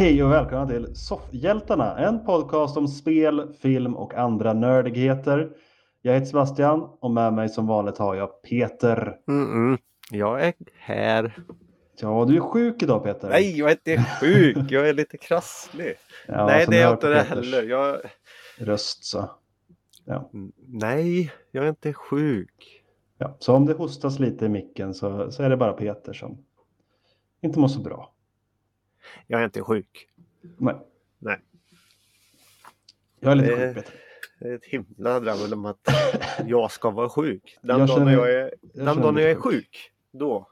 Hej och välkomna till Soffhjältarna, en podcast om spel, film och andra nördigheter. Jag heter Sebastian och med mig som vanligt har jag Peter. Jag är här. Ja, du är sjuk idag Peter. Nej, jag är inte sjuk. Jag är lite krasslig. Ja, Nej, som det ni är hör jag på inte det Peters heller. röst så. Ja. Nej, jag är inte sjuk. Ja, så om det hostas lite i micken så är det bara Peter som inte mår så bra. Jag är inte sjuk. Nej, Nej. jag är lite sjuk Peter. Det är ett himla dravel om att jag ska vara sjuk. Den Jag dagen känner- jag lite är sjuk. sjuk, då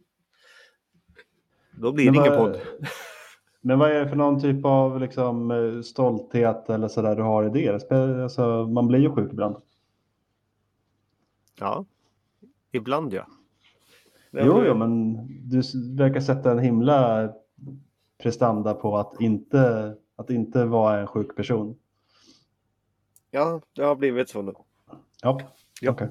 blir det ingen podd. Men vad är det för någon typ av liksom, stolthet eller sådär du har i det? Alltså, man blir ju sjuk ibland. Ja, ibland ja. Jo, men du verkar sätta en himla prestanda på att inte vara en sjuk person. Ja, det har blivit så nu. Ja, Ja. okej.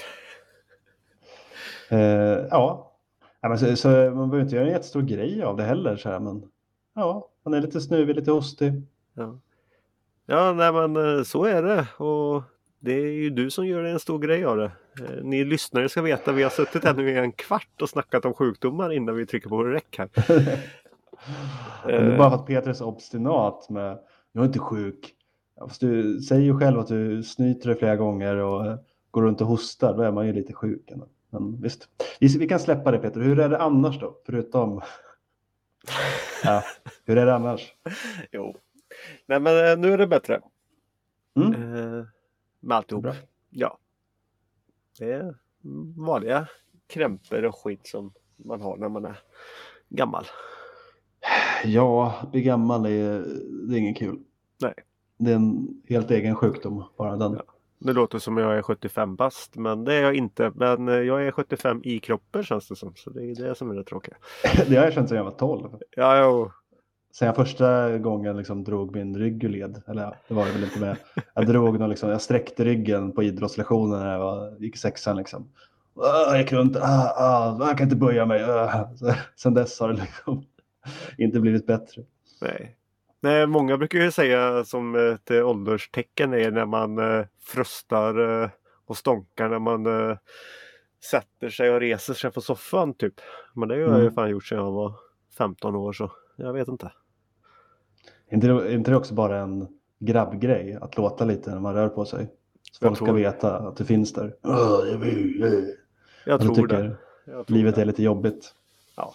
Ja, men så man behöver inte göra en jättestor grej av det heller. Så här, men ja, man är lite snuvig, lite hostig. Ja, nej men så är det. Och det är ju du som gör en stor grej av det. Ni lyssnare ska veta, vi har suttit här nu i en kvart och snackat om sjukdomar innan vi trycker på räck här. Men det är bara för att Peter är så obstinat med jag är inte sjuk. Fast du säger ju själv att du snyter dig flera gånger och går runt och hostar. Då är man ju lite sjuk ändå. Men visst, vi kan släppa det Peter. Hur är det annars då? Förutom... Ja, hur är det annars? Jo. Nej men nu är det bättre. Med alltihop. Bra. Ja. Det är vanliga krämpor och skit som man har när man är gammal. Ja, bli gammal det är ingen kul. Nej. Det är en helt egen sjukdom, bara den. Ja. Det låter som jag är 75 bast, men det är jag inte. Men jag är 75 i kroppen känns det som. Så det är det som är det tråkiga. Det har jag känt sedan jag var 12. Ja, jo. Sen jag första gången liksom drog min rygg ur led. Eller ja, det var det väl inte med. Jag sträckte ryggen på idrottslektionen när gick i sexan liksom. Jag gick runt, jag kan inte böja mig. Sen dess har det liksom inte blivit bättre. Nej, många brukar ju säga som ett ålderstecken är när man frustar och stånkar när man sätter sig och reser sig på soffan typ. Men det har jag ju fan gjort sedan jag var 15 år så jag vet inte. Är inte det också bara en grabbgrej att låta lite när man rör på sig? Så folk ska veta att du finns där. Jag tror det. Livet är lite jobbigt. Ja.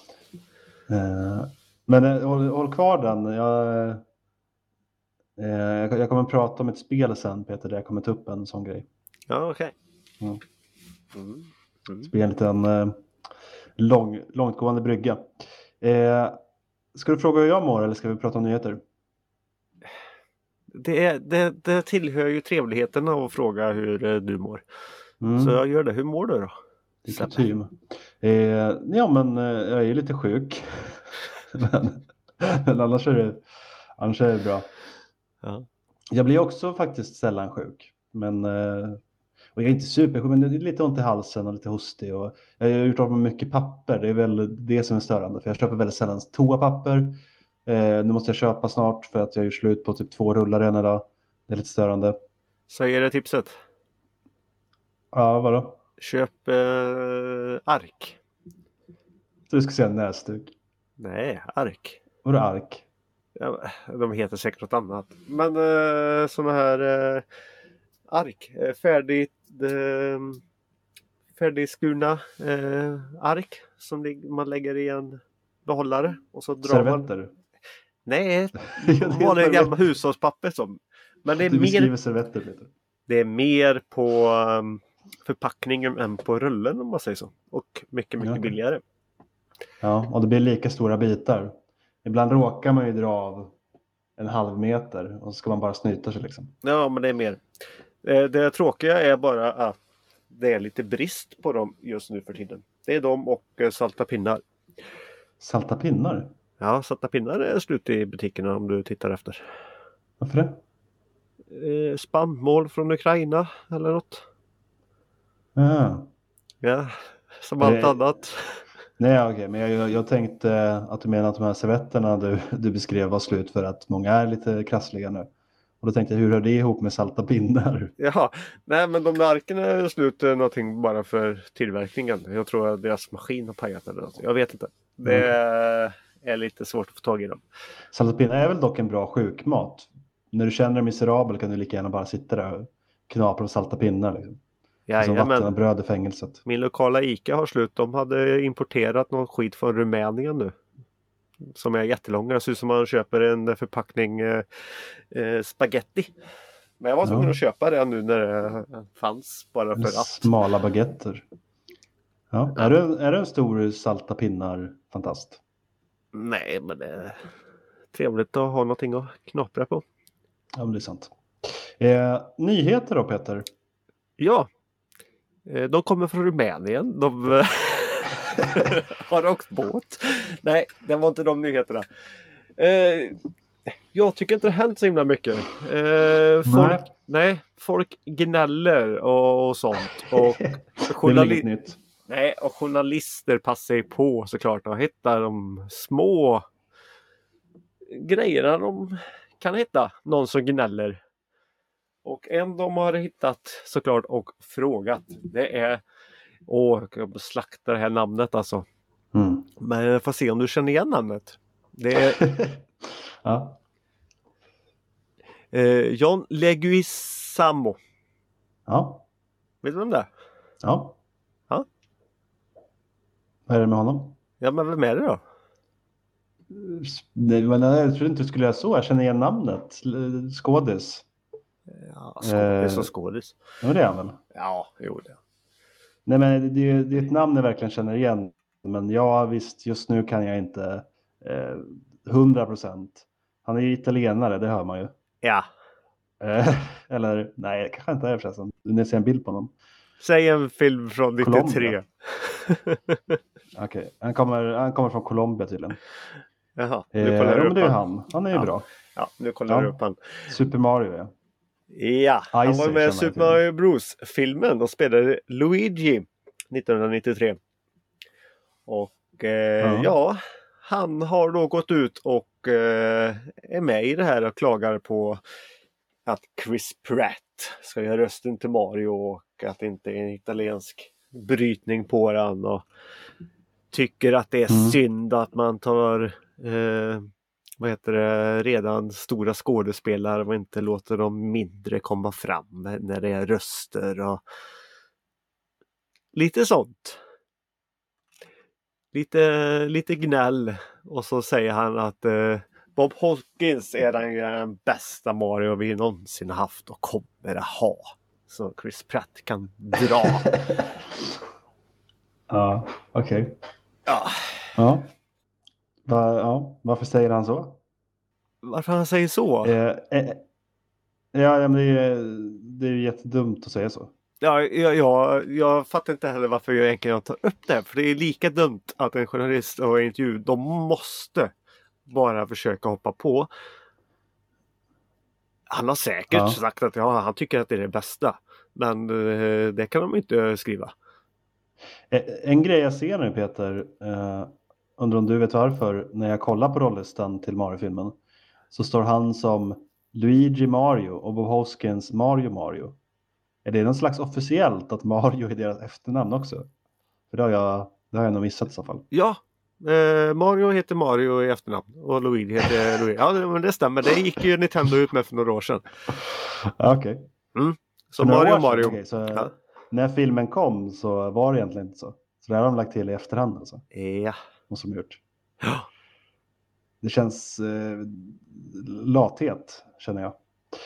Men håll kvar den. Jag kommer att prata om ett spel sen Peter där jag kommer ta upp en sån grej. Ja, okej. Ja. Spelet är en långtgående brygga. Ska du fråga hur jag mår eller ska vi prata om nyheter? Det tillhör ju trevligheten att fråga hur du mår. Så jag gör det. Hur mår du då? Det är kutym. Ja men jag är lite sjuk. men annars är det bra. Ja. Jag blir också faktiskt sällan sjuk. Men och jag är inte supersjuk, men det är lite ont i halsen och lite hostig. Och jag har gjort av med mycket papper. Det är väl det som är störande. För jag köper väldigt sällan toapapper. Nu måste jag köpa snart för att jag gör slut på typ 2 rullar redan idag. Det är lite störande. Så är det tipset? Ja, vadå? Köp ark. Du ska säga näsduk. Nej, ark. Vadå ark? Ja, de heter säkert något annat. Men sådana här ark. Färdigskurna ark som man lägger i en behållare. Och så drar servetter? Man... Nej, vanliga gamla hushållspapper som. Men det är du beskriver mer... servetter lite. Det är mer på förpackningen än på rullen om man säger så. Och mycket billigare. Ja, och det blir lika stora bitar. Ibland råkar man ju dra av en halv meter och så ska man bara snyta sig liksom. Ja, men det är mer. Det tråkiga är bara att det är lite brist på dem just nu för tiden. Det är de och salta pinnar. Salta pinnar? Ja, salta pinnar är slut i butikerna om du tittar efter. Varför det? Spannmål från Ukraina eller något. Ja. Ja, som allt annat. Nej, okej, men jag tänkte att du menar att de här servetterna du beskrev var slut för att många är lite krassliga nu. Och då tänkte jag, hur hör det ihop med salta pinnar? Ja, nej men de där arken är slut någonting bara för tillverkningen. Jag tror att deras maskin har pajat eller något. Jag vet inte. Det är lite svårt att få tag i dem. Salta pinnar är väl dock en bra sjukmat. När du känner dig miserabel kan du lika gärna bara sitta där och knapra på salta pinnar. Liksom. Som vatten och bröd i fängelset. Min lokala Ica har slut. De hade importerat någon skit från Rumänien nu. Som är jättelånga. Det ser ut som man köper en förpackning spaghetti. Men jag var tvungen att köpa det nu när det fanns bara för att. Smala baguetter. Ja. Är du en stor salta pinnar-fantast? Nej, men det är trevligt att ha någonting att knapra på. Ja, men det är sant. Nyheter då, Peter? Ja. De kommer från Rumänien. De har åkt båt. Nej, det var inte de nyheterna. Jag tycker inte det har hänt så himla mycket. Folk gnäller och sånt. Och och journalister passar på såklart och hittar de små grejerna de kan hitta. Någon som gnäller. Och en de har hittat såklart och frågat. Det är... jag slaktar det här namnet alltså. Men jag får se om du känner igen namnet. Det är... ja. John Leguizamo. Ja. Vet du vem det är? Ja. Ja. Vad är det med honom? Ja, men vem är det då? Jag tror inte du skulle göra så. Jag känner igen namnet. Skådis. Ja, skådis och skådis. Ja, det är han väl? Ja, jo det. Nej, men det är ett namn jag verkligen känner igen. Men ja, visst, just nu kan jag inte 100%. Han är ju italienare, det hör man ju. Ja. Eller, nej, kanske inte är förresten. Ni ser en bild på honom. Säg en film från 93. Okej, han kommer från Colombia tydligen. Jaha, nu kollar men det är han. Han är ju bra. Ja, nu kollar du upp han. Super Mario, ja. Ja, han var med i Super Mario Bros-filmen och spelade Luigi 1993. Och han har då gått ut och är med i det här och klagar på att Chris Pratt ska göra rösten till Mario och att det inte är en italiensk brytning på den och tycker att det är synd att man tar redan stora skådespelare och inte låter dem mindre komma fram när det är röster och lite sånt. Lite gnäll och så säger han att Bob Hoskins är den bästa Mario vi någonsin haft och kommer att ha. Så Chris Pratt kan dra. Ja, okej. Ja. Varför säger han så? Varför han säger så? Men det är ju jättedumt att säga så. Ja, jag fattar inte heller varför jag egentligen tar upp det. För det är lika dumt att en journalist och en intervju, de måste bara försöka hoppa på. Han har säkert sagt att han tycker att det är det bästa. Men det kan de inte skriva. En grej jag ser nu, Peter, undrar om du vet varför, när jag kollar på rollistan till Mario-filmen så står han som Luigi Mario och Bob Hoskins Mario. Är det någon slags officiellt att Mario är deras efternamn också? För det har jag nog missat i så fall. Ja, Mario heter Mario i efternamn och Luigi heter Luigi. Ja, men det stämmer. Det gick ju Nintendo ut med för några år sedan. Okej. Så Mario. Okay, så när filmen kom så var det egentligen inte så. Så det har de lagt till i efterhand alltså. Ja. Och som gjort. Ja. Det känns lathet, känner jag.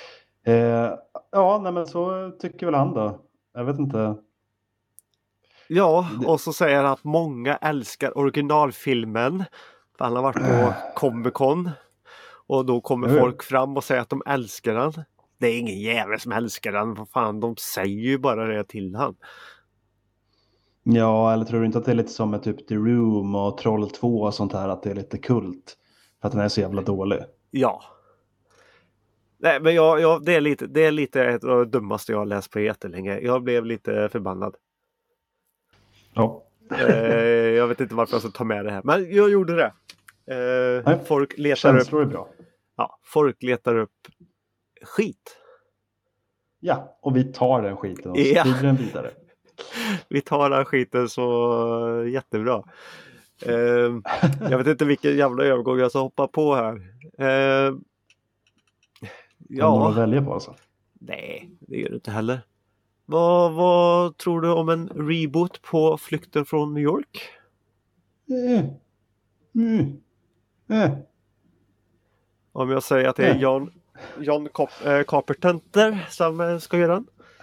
Men så tycker väl han då. Jag vet inte. Ja, och så säger han att många älskar originalfilmen. För han har varit på Comic-Con. Och då kommer folk fram och säger att de älskar den. Det är ingen jävel som älskar den. Vad fan, de säger ju bara det till han. Ja, eller tror du inte att det är lite som med typ The Room och Troll 2 och sånt här, att det är lite kult för att den är så jävla dålig? Ja. Nej, men det är lite ett av det dummaste jag har läst på jättelänge. Jag blev lite förbannad. Ja, Jag vet inte varför jag ska ta med det här. Men jag gjorde det. Folk letar känslor upp... är bra. Ja, folk letar upp skit. Ja, och vi tar den skiten och Ja. sprider den vidare. Vi tar den skiten så jättebra. Jag vet inte vilken jävla övergång jag ska hoppa på här. Ja. Några att välja på alltså? Nej, det gör det inte heller. Vad tror du om en reboot på Flykten från New York? Om jag säger att det är John Carpenter som ska göra den?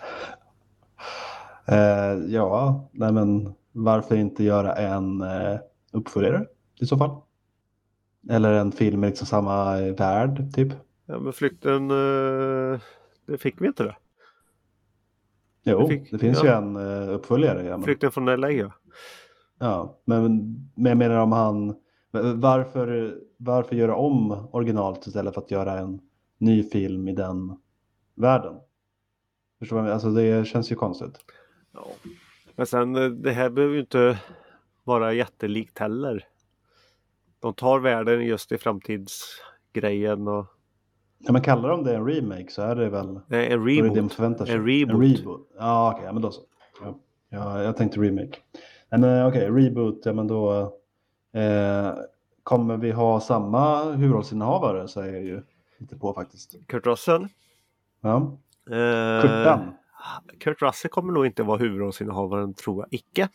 Ja, nej men varför inte göra en uppföljare i så fall? Eller en film med liksom samma värld typ? Ja, men Flykten, det fick vi inte det. Jo, det finns ju en uppföljare. Ja, Flykten från LA, ja. Ja, men jag menar om han... Varför göra om originalet istället för att göra en ny film i den världen? Förstår du? Alltså det känns ju konstigt. Ja. Men sen, det här behöver ju inte vara jättelikt heller. De tar världen just i framtidsgrejen och... Ja, men kallar de det en remake så är det väl... Nej, en reboot. En reboot. Ja, okej, men då så. Ja, jag tänkte remake. Men okej, reboot, ja men då... kommer vi ha samma huvudrollsinnehavare, så är jag ju lite på faktiskt. Kurt Russell. Ja. Kurtan. Kurt Russell kommer nog inte vara huvudrollsinnehavaren, tror jag icke.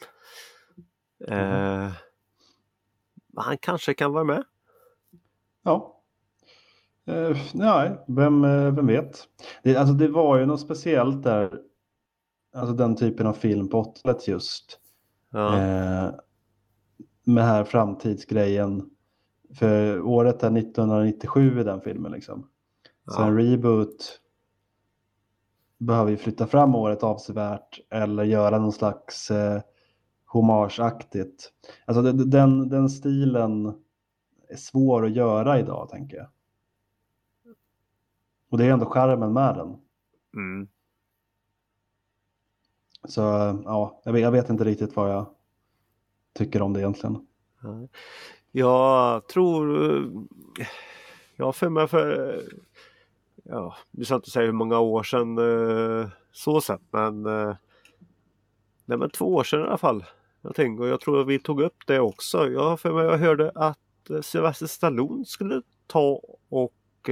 Han kanske kan vara med. Ja. Nej, vem vet. Det var ju något speciellt där. Alltså den typen av film på 80-talet just. Ja. Med här framtidsgrejen. För året är 1997 i den filmen liksom. Så en reboot behöver ju flytta fram året avsevärt. Eller göra någon slags homageaktigt. Alltså den stilen är svår att göra idag, tänker jag. Och det är ändå charmen med den. Mm. Så ja, jag vet inte riktigt vad jag tycker om det egentligen. Jag tror... Jag för mig för... Ja, du ska inte säga hur många år sedan så sett, men... Nej, men 2 år sedan i alla fall. Och jag tror att vi tog upp det också. Jag för mig jag hörde att Sylvester Stallone skulle ta och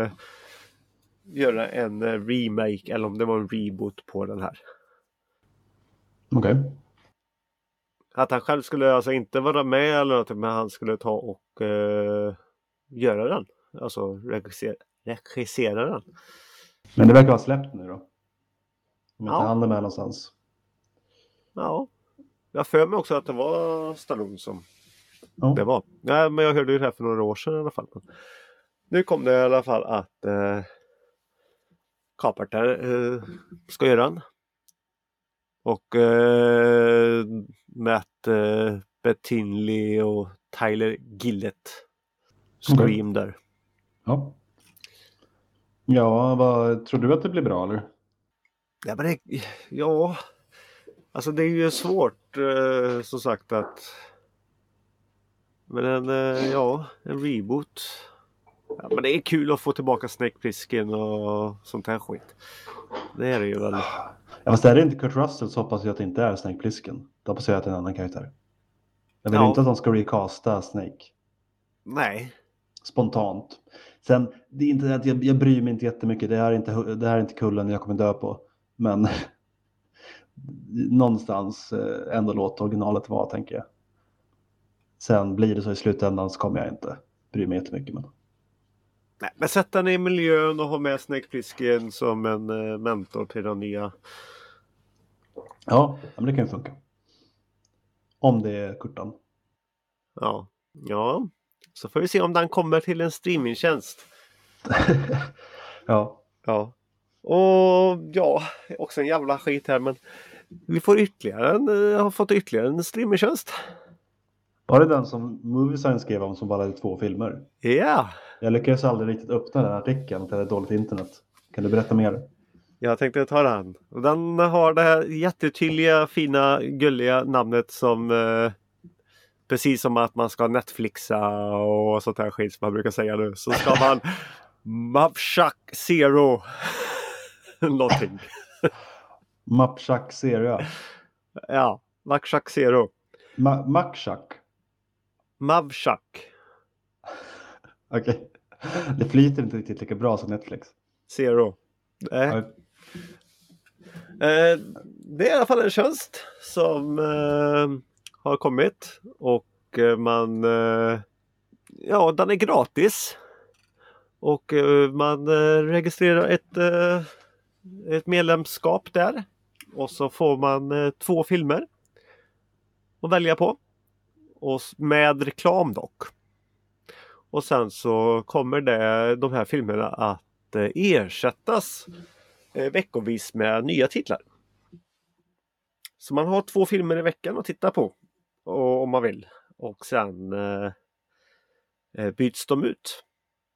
göra en remake, eller om det var en reboot på den här. Okej. Att han själv skulle alltså inte vara med eller något, men han skulle ta och göra den. Alltså regissera den. Men det verkar vara släppt nu då? Om inte Ja. han är med någonstans. Ja. Jag för mig också att det var Stallone som det var. Nej, men jag hörde ju det här för några år sedan i alla fall. Nu kom det i alla fall att Carpenter ska göra den. Och Matt Bettinelli och Tyler Gillett Scream där. Ja. Ja, vad tror du att det blir bra eller? Ja, men alltså det är ju svårt som sagt att men en reboot. Ja, men det är kul att få tillbaka Snake Plissken och sånt här skit. Det är det ju väl. Ja, fast är det inte Kurt Russell så hoppas jag att det inte är Snake Plissken. Då hoppas jag att det är en annan karaktär. Jag vill inte att de ska recasta Snake. Nej. Spontant. Sen, det är inte att jag bryr mig inte jättemycket. Det här är inte kullen jag kommer dö på. Men någonstans ändå låt originalet vara, tänker jag. Sen blir det så i slutändan så kommer jag inte bry mig jättemycket. Nej, men sätta den i miljön och ha med Snake Plissken som en mentor till den nya. Ja, men det kan ju funka. Om det är Kurtan. Ja. Så får vi se om den kommer till en streamingtjänst. Ja. Och ja, också en jävla skit här, men vi får har fått ytterligare en streamingtjänst. Var det den som Moviesign skrev om som bara hade 2 filmer? Ja. Jag lyckades aldrig riktigt öppna den artikeln till ett dåligt internet. Kan du berätta mer? Jag tänkte ta den. Och den har det här jättetydliga, fina, gulliga namnet som precis som att man ska Netflixa och sånt här skit som man brukar säga nu. Så ska man Mavshak Zero någonting. Mavshak Zero. Ja, Mavshak Zero. Mavshak. Mavshak. Okej. Det flyter inte riktigt lika bra som Netflix. Zero. Det är i alla fall en tjänst som har kommit och den är gratis och man registrerar ett medlemskap där och så får man 2 filmer att välja på och med reklam dock. Och sen så kommer de här filmerna att ersättas veckovis med nya titlar. Så man har 2 filmer i veckan att titta på om man vill. Och sen byts de ut.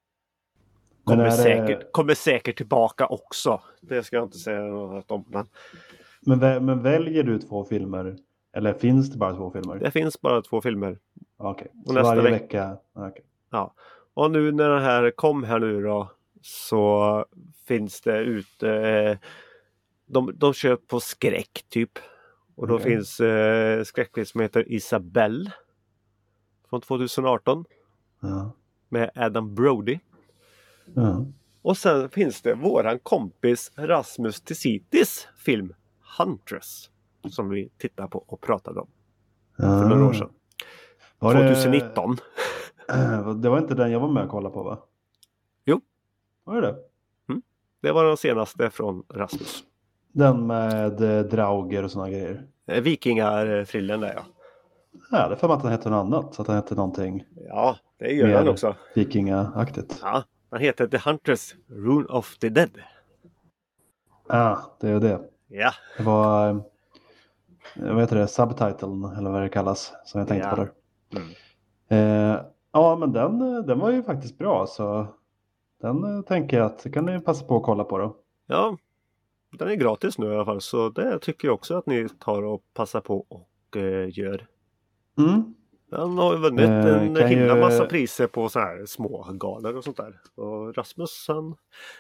Kommer säkert tillbaka också. Det ska jag inte säga något om. Men väljer du 2 filmer? Eller finns det bara 2 filmer? Det finns bara 2 filmer. Okej. Och så varje vecka? Okay. Ja. Och nu när det här kom här nu då så finns det ute de kör på skräck typ. Och då finns skräckfilm som heter Isabelle från 2018 med Adam Brody. Och sen finns det våran kompis Rasmus Tisitis film Huntress som vi tittar på och pratade om för några år sedan. 2019. Det var inte den jag var med och kollade på, va? Jo. Var det? Det var den senaste från Rasmus. Den med drauger och såna grejer. Vikingar-thrillen där, ja. Ja, det är för att den heter något annat. Så att den heter någonting. Ja, det gör den också. Vikingaaktigt. Ja, den heter The Huntress, Rune of the Dead. Ja, det är ju det. Ja. Det var, vad heter det, subtiteln eller vad det kallas, som jag tänkte på där. Ja, men den var ju faktiskt bra, så den tänker jag att kan ni passa på att kolla på då. Ja, den är gratis nu i alla fall, så det tycker jag också att ni tar och passar på och gör. Den har ju vunnit en himla massa priser på så här små galor och sånt där. Och Rasmus, han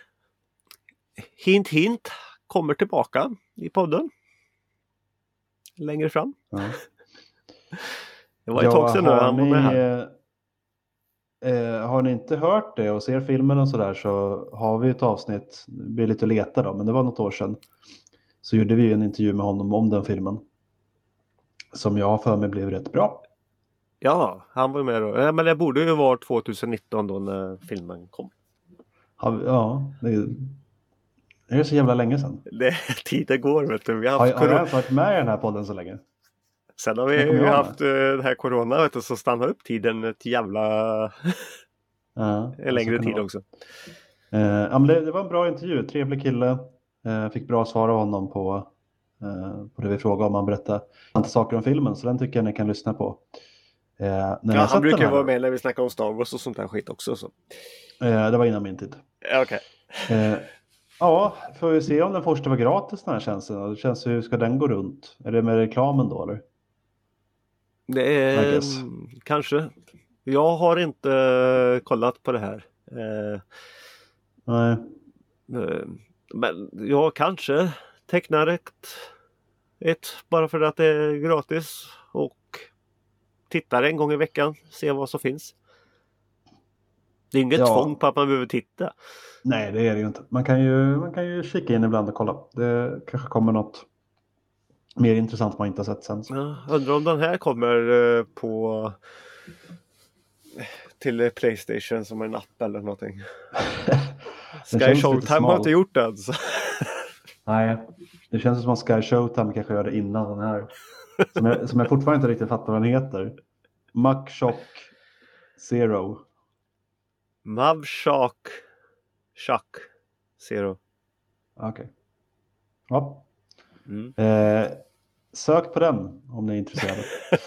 hint kommer tillbaka i podden längre fram. Ja. Det var ett tag sedan nu han var med här. Har ni inte hört det och ser filmen och sådär, så har vi ett avsnitt, det blir lite att leta då, men det var något år sedan. Så gjorde vi en intervju med honom om den filmen. Som jag för mig blev rätt bra. Ja, han var med då. Men det borde ju vara 2019 då när filmen kom. Ja, det är så jävla länge sedan. Tiden går, vet du. Har jag ens varit med i den här podden så länge? Sen har vi ju haft det här corona, vet du, så stannar upp tiden till jävla en längre tid också. Ja, men det var en bra intervju. Trevlig kille. Fick bra svar av honom på det vi frågade om. Han berättade inte saker om filmen, så den tycker jag ni kan lyssna på. Han brukar vara med när vi snackar om Star Wars och sånt där skit också. Så. Det var innan min tid. Okej. Ja, får vi se om den första var gratis, den här tjänsten. Det känns, hur ska den gå runt? Är det med reklamen då, eller? Det är kanske. Jag har inte kollat på det här. Nej. Men jag kanske tecknar ett bara för att det är gratis och tittar en gång i veckan, se vad som finns. Det är inget tvång på att man behöver titta. Nej, det är det ju inte. Man kan ju kika in ibland och kolla. Det kanske kommer något mer intressant man inte har sett sen. Ja, undrar om den här kommer till PlayStation som en app eller någonting. Sky Showtime har inte gjort det alltså. Nej, det känns som att Sky Showtime kanske gör det innan den här. Som jag fortfarande inte riktigt fattar vad den heter. Mavshak Zero. Mavshak Zero. Okej. Ja. Sök på den om ni är intresserade.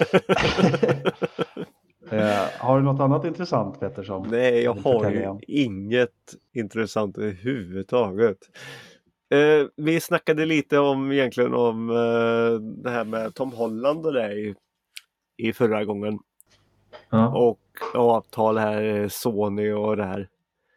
Har du något annat intressant, Pettersson? Nej, jag har ju inget intressant överhuvudtaget. Vi snackade lite om egentligen om det här med Tom Holland och det i förra gången. Ja. Och avtal här, Sony och det här.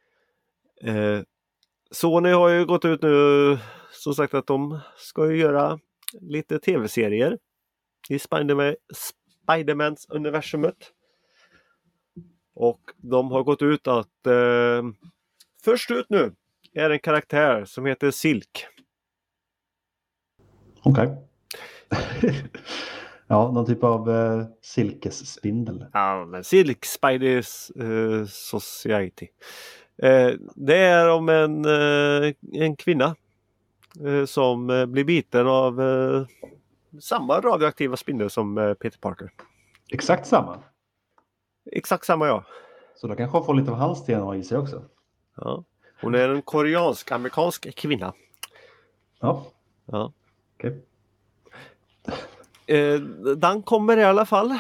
Sony har ju gått ut nu som sagt att de ska ju göra lite tv-serier i Spider-Mans universumet. Och de har gått ut att först ut nu är en karaktär som heter Silk. Okej. Ja, någon typ av silkesspindel. Ja, men Silk Spiders Society. Det är om en kvinna som blir biten av samma radioaktiva spindel som Peter Parker. Exakt samma. Exakt samma, ja. Så då kanske hon får lite av hans DNA i sig också. Ja. Hon är en koreansk-amerikansk kvinna. Ja. Ja. Okej. Den kommer i alla fall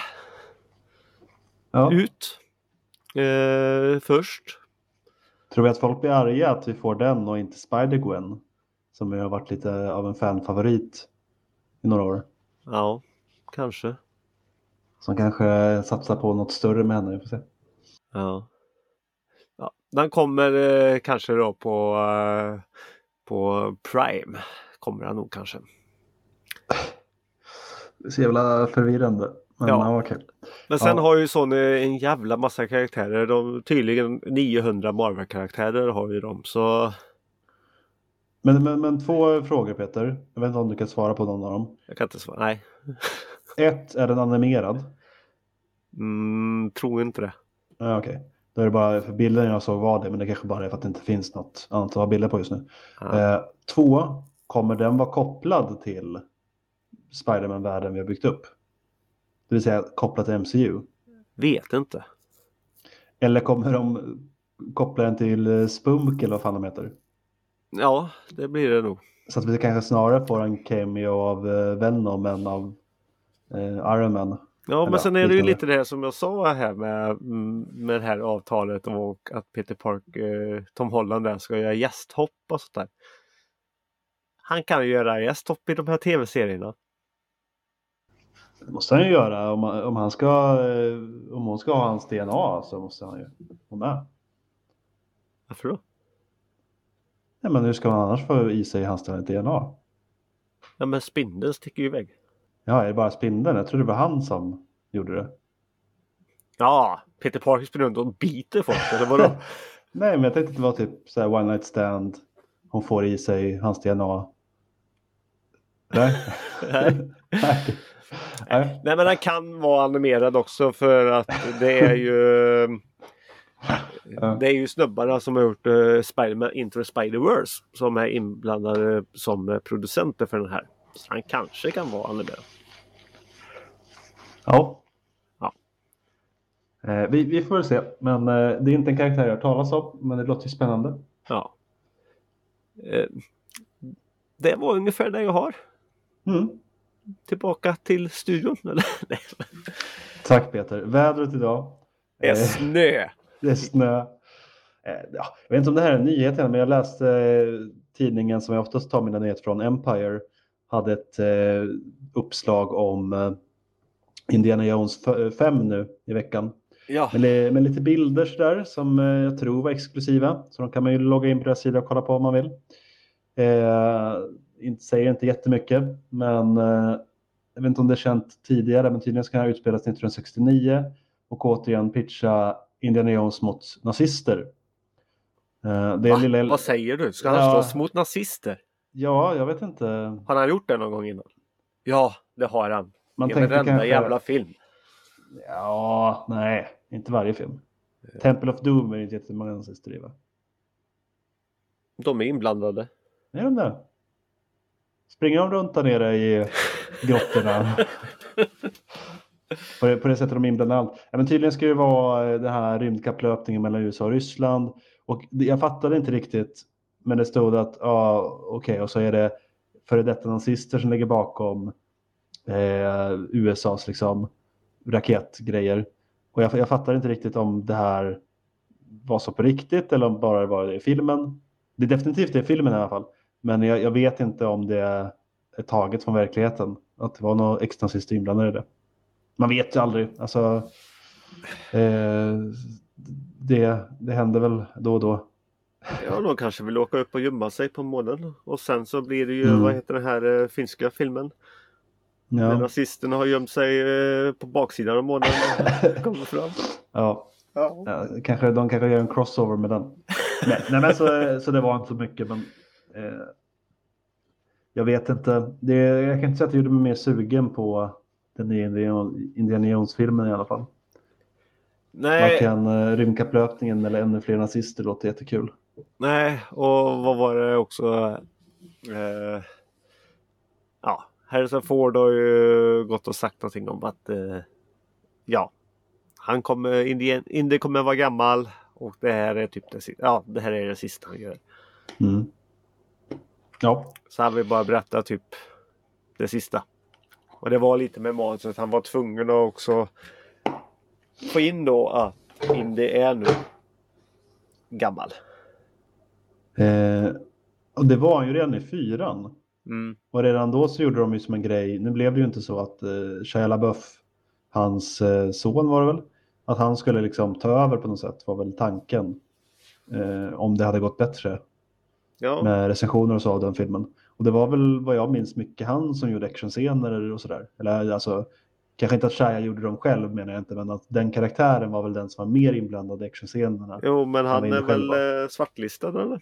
ut först. Tror vi att folk blir arga att vi får den och inte Spider-Gwen? Som har varit lite av en fanfavorit i några år. Ja, kanske. Som kanske satsar på något större med henne, vi får se. Ja. Den kommer kanske då på Prime. Kommer den nog kanske. Det är så jävla förvirrande. Men ja, okej. Men sen har ju Sony en jävla massa karaktärer. Tydligen 900 Marvel-karaktärer har ju de. Så... Men två frågor, Peter. Jag vet inte om du kan svara på någon av dem. Jag kan inte svara, nej. 1, är den animerad? Tror inte det. Ja, okej. Då är det bara för bilden jag såg var det. Men det kanske bara är för att det inte finns något annat att ha bilder på just nu. 2, kommer den vara kopplad till Spider-Man-världen vi har byggt upp? Det vill säga kopplat till MCU. Vet inte. Eller kommer de koppla den till Spunk eller vad fan de heter? Ja, det blir det nog. Så att vi kanske snarare får en cameo av Venom än av Iron Man. Ja, men sen är det ju lite det som jag sa här med det här avtalet och att Peter Parker, Tom Holland där ska göra gästhopp och sånt där. Han kan ju göra gästhopp i de här tv-serierna. Det måste han ju göra. Om hon ska ha hans DNA så måste han ju vara med. Varför då? Nej, men hur ska man annars få i sig hans DNA? Ja, men spindeln sticker ju iväg. Ja, är det bara spindeln? Jag tror det var han som gjorde det. Ja, Peter Parker springer runt och biter folk, eller vadå? Nej, men jag tänkte att det var typ så här one night stand. Hon får i sig hans DNA. Nej. Nej, men den kan vara animerad också för att det är ju snubbarna som har gjort Spider-Man Into the Spider-Verse som är inblandade som producenter för den här. Så han kanske kan vara animerad. Ja. Vi får väl se. Men det är inte en karaktär jag talas om. Men det låter ju spännande. Ja. Det var ungefär det jag har. Tillbaka till studion. Eller? Tack Peter. Vädret idag. Det är snö. Det är snö. Jag vet inte om det här är en nyhet men jag läste tidningen som jag oftast tar mina nyheter från, Empire. Hade ett uppslag om Indiana Jones 5 nu i veckan. Ja. Med lite bilder där som jag tror var exklusiva. Så de kan man ju logga in på deras sida och kolla på om man vill. Säger inte jättemycket, men jag vet inte om det är känt tidigare, men tydligen ska det här utspelas 1969 och återigen pitcha Indiana Jones mot nazister. Vad säger du? Ska han slåss mot nazister? Ja, jag vet inte. Har han gjort det någon gång innan? Ja, det har han. Man I varenda jävla film. Ja, nej, inte varje film. Temple of Doom är inte jättemånga nazister i, va? De är inblandade. Är de det? Springer de runt där nere i grottorna? på det sättet de inblandar allt. Ja, men tydligen ska det vara det här rymdkapplöpningen mellan USA och Ryssland. Och jag fattade inte riktigt. Men det stod att okej, och så är det före detta nazister som ligger bakom USAs liksom raketgrejer. Och jag fattar inte riktigt om det här var så på riktigt eller om bara det var det i filmen. Det är definitivt det i filmen i alla fall. Men jag vet inte om det är taget från verkligheten. Att det var något extra sista inblandade i det. Man vet ju aldrig. Alltså, det händer väl då och då. Ja, de kanske vill åka upp och gömma sig på månen. Och sen så blir det ju, vad heter den här finska filmen? Ja. När nazisterna har gömt sig på baksidan av månen kommer fram. Ja. De kanske gör en crossover med den. Nej, men så det var inte så mycket. Men jag vet inte. Jag kan inte säga att det gjorde mig mer sugen på den nya Indiana Jones-filmen i alla fall. Nej. Varken rymdkapplöpningen eller ännu fler nazister låter jättekul. Nej, och vad var det också? Harrison Ford har ju gått och sagt någonting om att han kommer, Indy kommer vara gammal och det här är typ det här är det sista han gör. Mm. Ja. Så han vill bara berätta typ det sista. Och det var lite med manuset, han var tvungen att också få in då att Indy är nu gammal. Och det var han ju redan i 4:an. Mm. Och redan då så gjorde de ju som en grej. Nu blev det ju inte så att Shia LaBeouf, hans son var det väl, att han skulle liksom ta över på något sätt var väl tanken. Om det hade gått bättre med recensioner och så av den filmen. Och det var väl vad jag minns mycket han som gjorde actionscener och sådär. Eller alltså, kanske inte att Shia gjorde dem själv menar jag inte, men att den karaktären var väl den som var mer inblandad i actionscenerna. Jo, men han är väl svartlistad eller?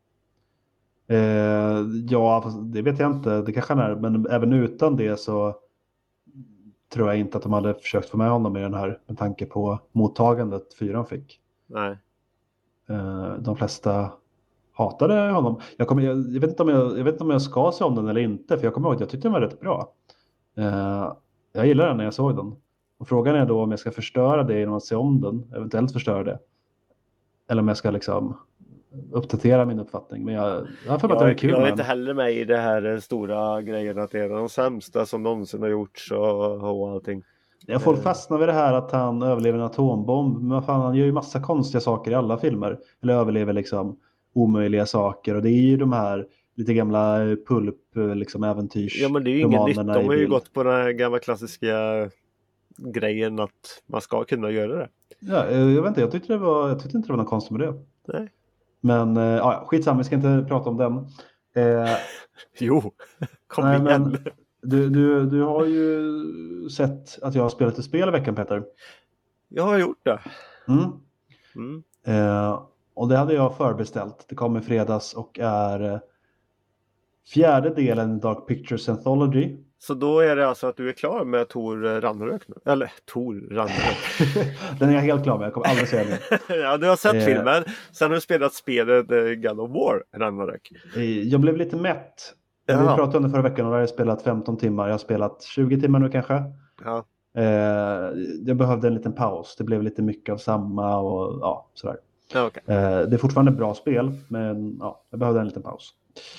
Ja, det vet jag inte. Det kanske han är. Men även utan det så tror jag inte att de hade försökt få med honom i den här med tanke på mottagandet 4:an fick. Nej. De flesta hatade honom. Jag vet inte om jag ska se om den eller inte. För jag kommer ihåg att jag tyckte den var rätt bra. Jag gillar den när jag såg den. Och frågan är då om jag ska förstöra det genom att se om den. Eventuellt förstöra det. Eller om jag ska liksom uppdatera min uppfattning. Men jag får bara att det är kul. Jag är inte heller med i det här stora grejen att det är de sämsta som någonsin har gjorts och allting. Folk fastnar vid det här att han överlever en atombomb. Men vad fan, han gör ju massa konstiga saker i alla filmer. Eller överlever liksom omöjliga saker. Och det är ju de här lite gamla pulp liksom äventyrs. Ja, men det är ju inget nytt. De har ju gått på den här gamla klassiska grejen att man ska kunna göra det. Ja, jag vet inte. Jag tyckte inte det var något konstigt med det. Nej. Men skitsamma, vi ska inte prata om den. Jo, kom igen. Men du har ju sett att jag har spelat ett spel i veckan, Peter. Jag har gjort det. Och det hade jag förbeställt. Det kom i fredags och är fjärde delen Dark Pictures Anthology. Så då är det alltså att du är klar med Tor Ragnarök nu? Eller Tor Ragnarök. Den är jag helt klar med, jag kommer aldrig säga det. Ja, du har sett filmen. Sen har du spelat spelet God of War Ragnarök. Jag blev lite mätt. Vi pratade under förra veckan och jag har spelat 15 timmar. Jag har spelat 20 timmar nu kanske. Ja. Jag behövde en liten paus. Det blev lite mycket av samma och sådär. Ja, okay. Det är fortfarande bra spel, men jag behövde en liten paus.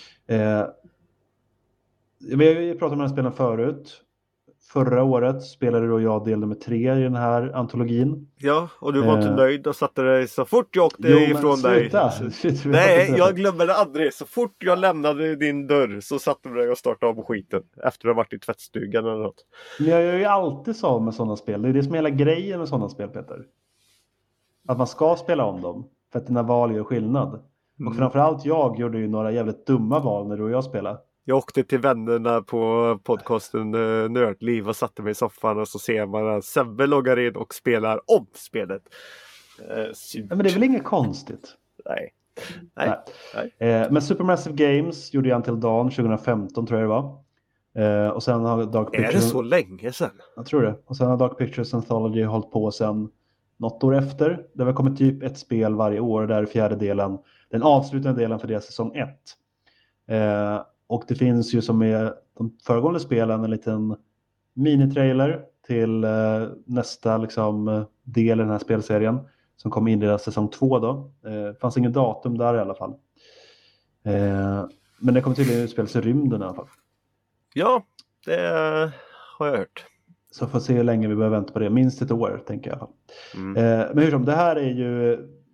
Vi har ju pratat om den här spelen förut. Förra året spelade du och jag del nummer 3 i den här antologin. Ja, och du var inte nöjd och satte dig så fort jag åkte ifrån dig. Nej, jag glömmer det aldrig. Så fort jag lämnade din dörr så satte du dig och startade om skiten. Efter att ha varit i tvättstugan eller något. Men jag gör ju alltid så med sådana spel. Det är det som är hela grejen med sådana spel, Peter. Att man ska spela om dem. För att dina val gör skillnad. Och framförallt jag gjorde ju några jävligt dumma val när du och jag spelade. Jag åkte till vännerna på podcasten Nördliv och satte mig i soffan och så ser man att Sebbe loggar in och spelar om spelet. Men det är väl inget konstigt? Nej. Men Supermassive Games gjorde jag Until Dawn 2015 tror jag det var. Och sen har Dark Pictures... Är det så länge sedan? Jag tror det. Och sen har Dark Pictures Anthology hållit på sen något år efter. Det har kommit typ ett spel varje år. Där är fjärde delen. Den avslutande delen för det är säsong 1. Och det finns ju som med de föregående spelen en liten minitrailer till nästa liksom, del i den här spelserien. Som kommer inleda säsong 2 då. Det fanns ingen datum där i alla fall. Men det kommer tydligen utspelas i rymden i alla fall. Ja, det har jag hört. Så får se hur länge vi behöver vänta på det. Minst ett år tänker jag i alla fall. Men hur som, det här är ju...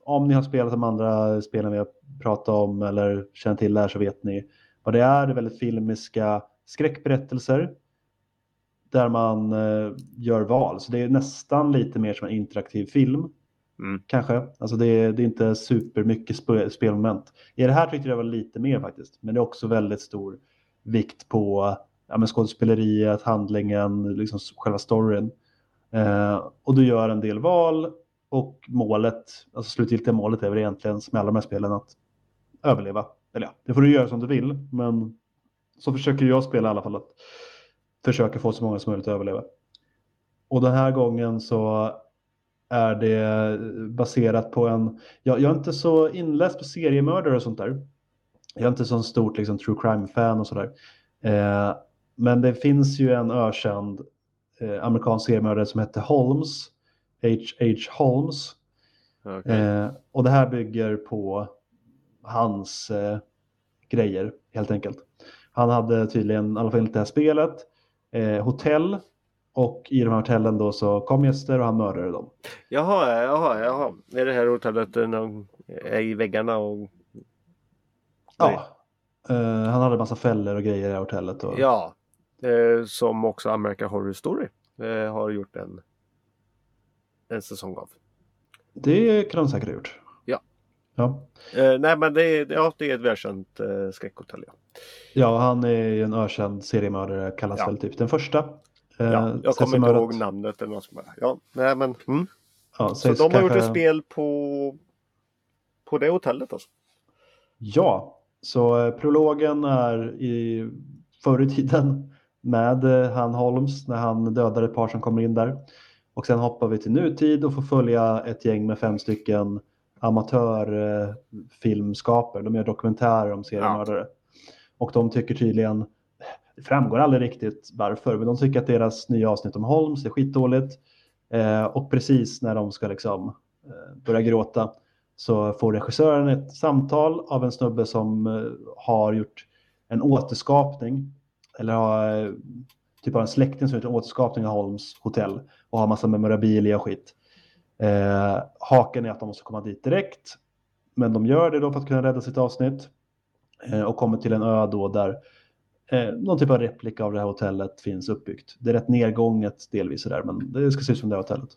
om ni har spelat de andra spelen vi har pratat om eller känner till det här så vet ni vad det är. Det är väldigt filmiska skräckberättelser där man gör val. Så det är nästan lite mer som en interaktiv film. Kanske. Alltså det är inte super mycket spelmoment. I det här tyckte jag var lite mer faktiskt. Men det är också väldigt stor vikt på skådespeleriet, handlingen, liksom själva storyn. Och du gör en del val och målet, alltså slutgiltiga målet är väl egentligen som alla de här spelen att överleva. Eller ja, det får du göra som du vill. Men så försöker jag spela i alla fall att försöka få så många som möjligt att överleva. Och den här gången så är det baserat på jag är inte så inläst på seriemördare och sånt där. Jag är inte så stort liksom, true crime-fan och sådär. Men det finns ju en ökänd amerikansk seriemördare som heter Holmes. H.H. Holmes. Okay. Och det här bygger på hans grejer helt enkelt. Han hade tydligen, i alla fall inte det här spelet, hotell. Och i de här hotellen då så kom gäster och han mördade dem. Jaha. Är det här hotellet är i väggarna? Och... Ja. Han hade en massa fällor och grejer i hotellet. Och... Ja. Som också American Horror Story har gjort en säsong av. Det kan de säkert ha gjort. Ja. Nej men det är ett välkänt skräckhotell. Ja, han är ju en ökänd seriemördare, kallas väl typ den första. Jag kommer inte ihåg namnet eller något som bara. Ja, nej men. Ja, så de har gjort ett spel på det hotellet alltså. Ja, så prologen är förr i tiden med han Holmes när han dödar ett par som kommer in där. Och sen hoppar vi till nutid och får följa ett gäng med 5 stycken amatörfilmskapare. De gör dokumentärer om seriemördare. Och de tycker tydligen, det framgår aldrig riktigt varför, men de tycker att deras nya avsnitt om Holmes är skitdåligt. Och precis när de ska liksom börja gråta så får regissören ett samtal av en snubbe som har gjort en återskapning. Eller har typ av en släkting som har gjort en återskapning av Holmes hotell. Och har massa memorabilia och skit. Haken är att de måste komma dit direkt. Men de gör det då för att kunna rädda sitt avsnitt. Och kommer till en ö då där någon typ av replika av det här hotellet finns uppbyggt. Det är rätt nedgånget delvis där, men det ska se ut som det här hotellet.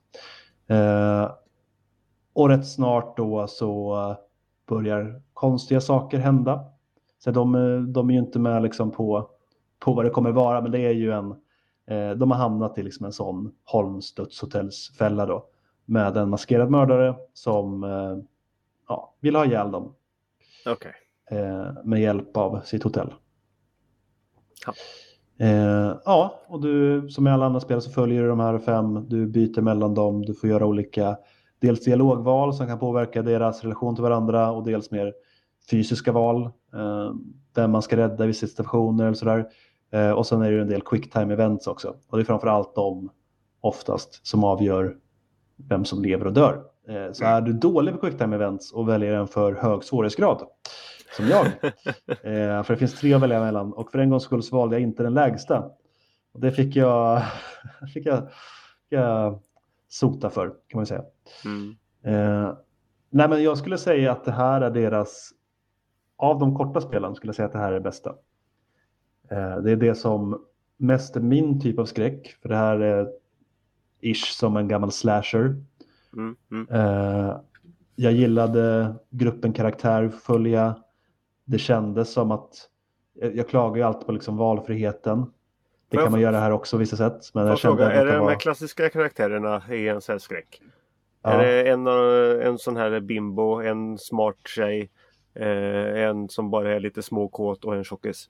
Och rätt snart då så börjar konstiga saker hända. Så de är ju inte med liksom på vad det kommer vara, men det är ju de har hamnat i liksom en sån Holmes dödshotellsfälla då. Med en maskerad mördare som vill ha ihjäl dem. Okej. Med hjälp av sitt hotell. Och du, som i alla andra spel så följer du de här 5. Du byter mellan dem. Du får göra olika dels dialogval som kan påverka deras relation till varandra. Och dels mer fysiska val. Där man ska rädda vissa situationer eller sådär. Och sen är det en del quick time events också. Och det är framförallt de oftast som avgör vem som lever och dör. Så är du dålig på quick time events och väljer en för hög svårighetsgrad som jag. För det finns 3 att välja mellan. Och för en gångs skull så valde jag inte den lägsta. Och det fick jag sota för, kan man säga. Nej, men jag skulle säga att det här är deras, av de korta spelen skulle jag säga att det här är det bästa. Det är det som mest är min typ av skräck. För det här är ish som en gammal slasher. Jag gillade gruppen karaktär följa. Det kändes som att jag klagar ju alltid på liksom valfriheten. Det kan man göra här också vissa sätt. Men jag kände är det de här klassiska karaktärerna i en sån här skräck? Ja. Är det en sån här bimbo, en smart tjej, en som bara är lite småkåt och en tjockis?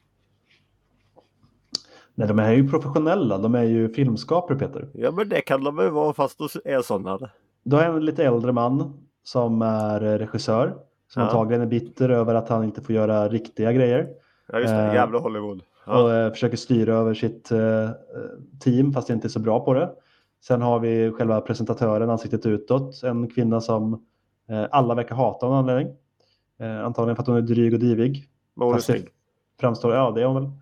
Nej, de är ju professionella. De är ju filmskapare, Peter. Ja, men det kan de väl vara fast de är sådana. Då är en lite äldre man som är regissör. Som antagligen är bitter över att han inte får göra riktiga grejer. Ja, just det. Jävla Hollywood. Och försöker styra över sitt team fast inte är så bra på det. Sen har vi själva presentatören, ansiktet utåt. En kvinna som alla verkar hata av en anledning. Antagligen för att hon är dryg och divig. Men hon är snygg. Framstår, ja det är hon väl.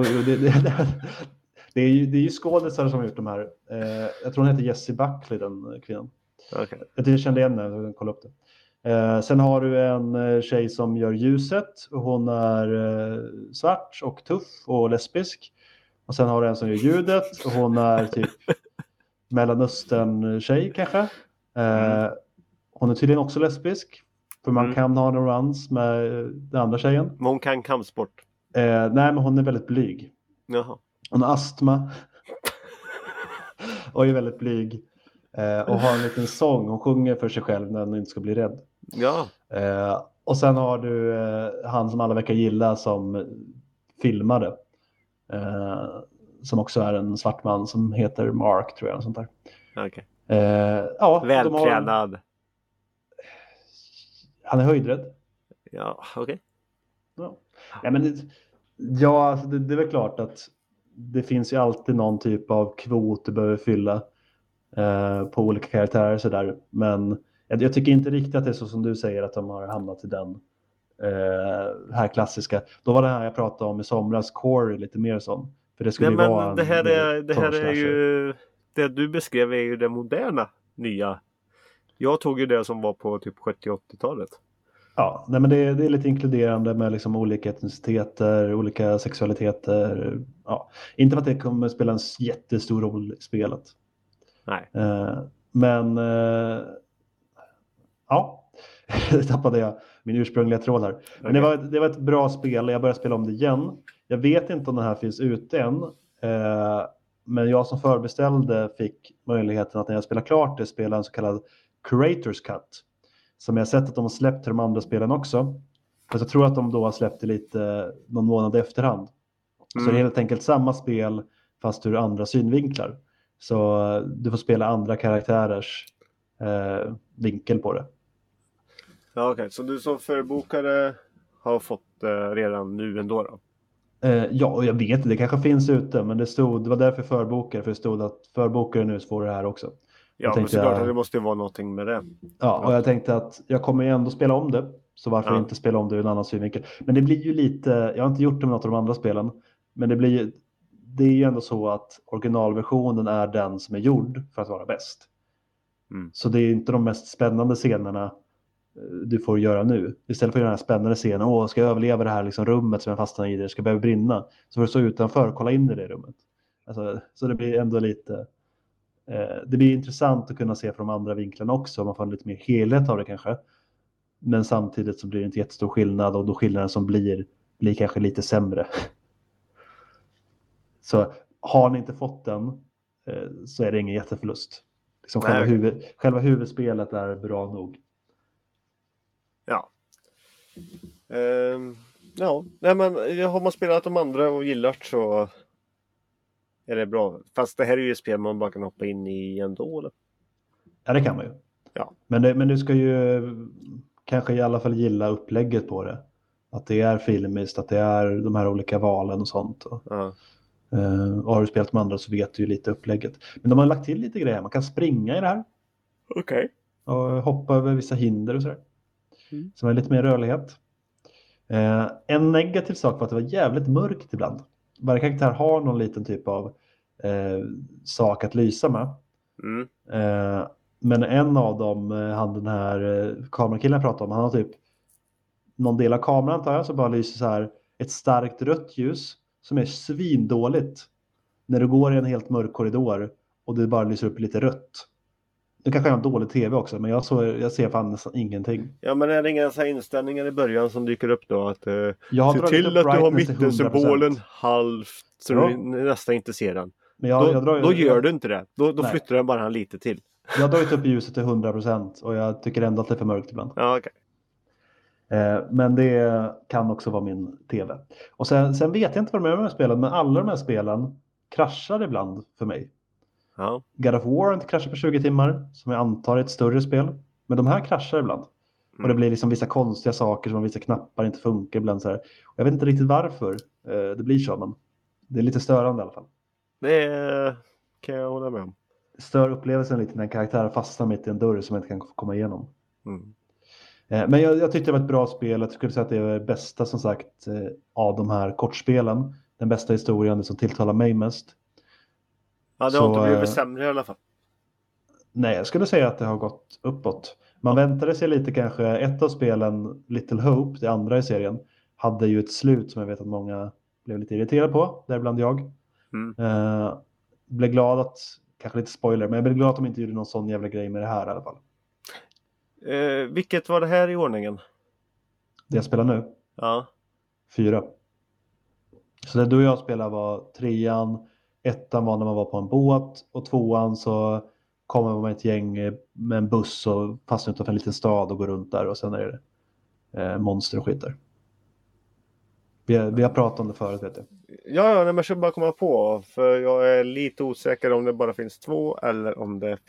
Det är ju skådespelare som har gjort de här. Jag tror hon heter Jessie Buckley, den kvinnan. Okay. Jag kände igen när jag kollade upp det. Sen har du en tjej som gör ljuset. Hon är svart och tuff och lesbisk. Och sen har du en som gör ljudet. Och hon är typ Mellanöstern-tjej kanske. Hon är tydligen också lesbisk. För man kan ha en romans med den andra tjejen. Men hon kan kampsport. Nej, men hon är väldigt blyg. Jaha. Hon har astma. Och är väldigt blyg. Och har en liten sång. Hon sjunger för sig själv när hon inte ska bli rädd. Ja. Och sen har du han som alla verkar gilla som filmade. Som också är en svart man som heter Mark, tror jag. Sånt där. Okej. Ja, vältränad. Han är höjdrädd. Ja, okej. Ja. Ja, men alltså det är väl klart att det finns ju alltid någon typ av kvot du behöver fylla på olika karaktärer så där. Men jag tycker inte riktigt att det är så som du säger att de har hamnat i den här klassiska. Då var det här jag pratade om i somras, Corey, lite mer sån. För det skulle vara det här är ju det du beskrev är ju det moderna nya. Jag tog ju det som var på typ 70-80-talet. Ja, nej, men det är lite inkluderande med liksom olika etniciteter, olika sexualiteter. Ja, inte för att det kommer spela en jättestor roll i spelet. Nej. Men ja, tappade jag min ursprungliga tråd här. Men det var ett bra spel. Jag började spela om det igen. Jag vet inte om den här finns ute än. Men jag som förbeställde fick möjligheten att när jag spelar klart det spela en så kallad Creators Cut. Som jag har sett att de har släppt till de andra spelen också. Fast jag tror att de då har släppt det lite någon månad i efterhand. Så det är helt enkelt samma spel fast ur andra synvinklar. Så du får spela andra karaktärers vinkel på det. Ja, okej. Så du som förbokare har fått redan nu ändå då? Ja, och jag vet det kanske finns ute. Men det var därför förbokare. För det stod att förbokare nu får det här också. Ja, men såklart att det måste ju vara någonting med det. Ja, och jag tänkte att jag kommer ju ändå spela om det. Så varför inte spela om det ur en annan synvinkel. Men det blir ju lite, jag har inte gjort det med något av de andra spelen. Men det är ju ändå så att originalversionen är den som är gjord för att vara bäst. Så det är inte de mest spännande scenerna du får göra nu. Istället för att göra den här spännande scenen, ska jag överleva det här liksom rummet som jag fastnar i, det ska börja brinna. Så får du stå utanför och kolla in i det rummet. Alltså, så det blir ändå lite... Det blir intressant att kunna se från de andra vinklarna också. Man får lite mer helhet av det kanske. Men samtidigt så blir det inte jättestor skillnad. Och då skillnaden som blir kanske lite sämre. Så har ni inte fått den så är det ingen jätteförlust. Liksom själva huvudspelet är bra nog. Ja. Nej, men har man spelat de andra och gillat så är det bra. Fast det här är ju ett spel man bara kan hoppa in i ändå, eller? Ja, det kan man ju. Ja. Men du ska ju kanske i alla fall gilla upplägget på det. Att det är filmiskt, att det är de här olika valen och sånt. Och har du spelat med andra så vet du ju lite upplägget. Men de har lagt till lite grejer. Man kan springa i det här. Okej. Och hoppa över vissa hinder och sådär. Så är lite mer rörlighet. En negativ sak var att det var jävligt mörkt ibland. Varje karaktär har någon liten typ av sak att lysa med. Men en av dem, han den här kamerakillen jag pratade om, han har typ någon del av kameran tar jag så bara lyser så här ett starkt rött ljus som är svindåligt när du går i en helt mörk korridor och det bara lyser upp lite rött. Nu kanske jag har en dålig tv också, men jag ser fan nästan ingenting. Ja, men är det inga så här inställningar i början som dyker upp då? Att se till att du har mittensymbolen halvt så du nästan inte ser den. Men då gör du inte det. Då flyttar den bara lite till. Jag har dragit upp ljuset till 100% och jag tycker ändå att det är för mörkt ibland. Ja, okej. Men det kan också vara min tv. Och sen vet jag inte vad de är med spelen, men alla de här spelen kraschar ibland för mig. Ja. God of War inte kraschar på 20 timmar, som jag antar är ett större spel. Men de här kraschar ibland. Och det blir liksom vissa konstiga saker som vissa knappar inte funkar ibland. Så här. Och jag vet inte riktigt varför det blir så, men det är lite störande i alla fall. Det kan jag hålla med om. Stör upplevelsen lite när en karaktär fastnar mitt i en dörr som jag inte kan komma igenom. Men jag tyckte det var ett bra spel. Jag skulle säga att det är det bästa som sagt av de här kortspelen. Den bästa historien, det som tilltalar mig mest. Ja, det har inte blivit sämre i alla fall. Nej, jag skulle säga att det har gått uppåt. Man väntade sig lite kanske, ett av spelen, Little Hope, det andra i serien, hade ju ett slut som jag vet att många blev lite irriterade på, däribland jag. Blev glad att, kanske lite spoiler, men jag blev glad att de inte gjorde någon sån jävla grej med det här i alla fall. Vilket var det här i ordningen? Det jag spelar nu? Ja. 4. Så det du och jag spelade var 3:an, 1:an var när man var på en båt och 2:an så kommer man med ett gäng med en buss och fastnar utanför en liten stad och går runt där och sen är det monster och skit där. Vi har pratat om det förut, vet jag. Ja, men jag ska bara komma på, för jag är lite osäker om det bara finns 2 eller om det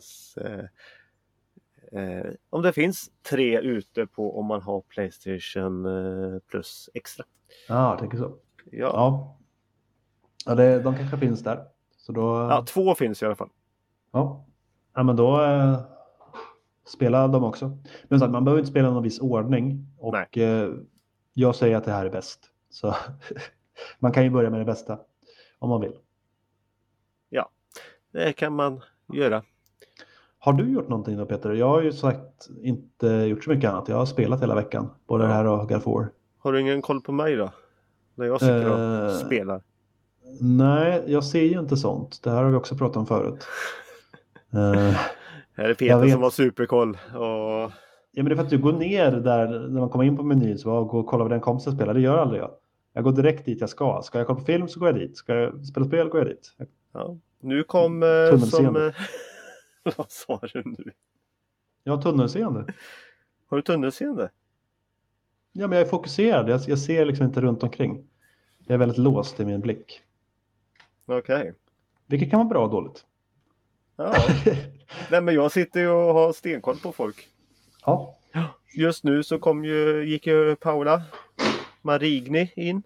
finns 3 ute på om man har PlayStation Plus extra. Ja, jag tänker så. Ja, de kanske finns där. Så då... Ja, 2 finns i alla fall. Ja, men då spelar de också. Men så, man behöver inte spela någon viss ordning. Och jag säger att det här är bäst. Så man kan ju börja med det bästa om man vill. Ja, det kan man göra. Har du gjort någonting då, Peter? Jag har ju sagt inte gjort så mycket annat. Jag har spelat hela veckan. Både det här och God of War. Har du ingen koll på mig då? När jag sitter och spelar. Nej, jag ser ju inte sånt. Det här har vi också pratat om förut. Här är Peter som har superkoll. Och... Ja, men det är för att du går ner där när man kommer in på menyn så går och kollar vad den kompisen spelar. Det gör aldrig jag. Jag går direkt dit jag ska. Ska jag kolla på film så går jag dit. Ska jag spela spel går jag dit. Ja. Nu kom tunnelseende. Vad sa du nu? Jag har tunnelseende. Har du tunnelseende? Ja, men jag är fokuserad. Jag ser liksom inte runt omkring. Jag är väldigt låst i min blick. Okej. Vilket kan vara bra och dåligt. Ja. Nej, men jag sitter ju och har stenkoll på folk. Ja. Just nu så gick ju Paula Marigny in.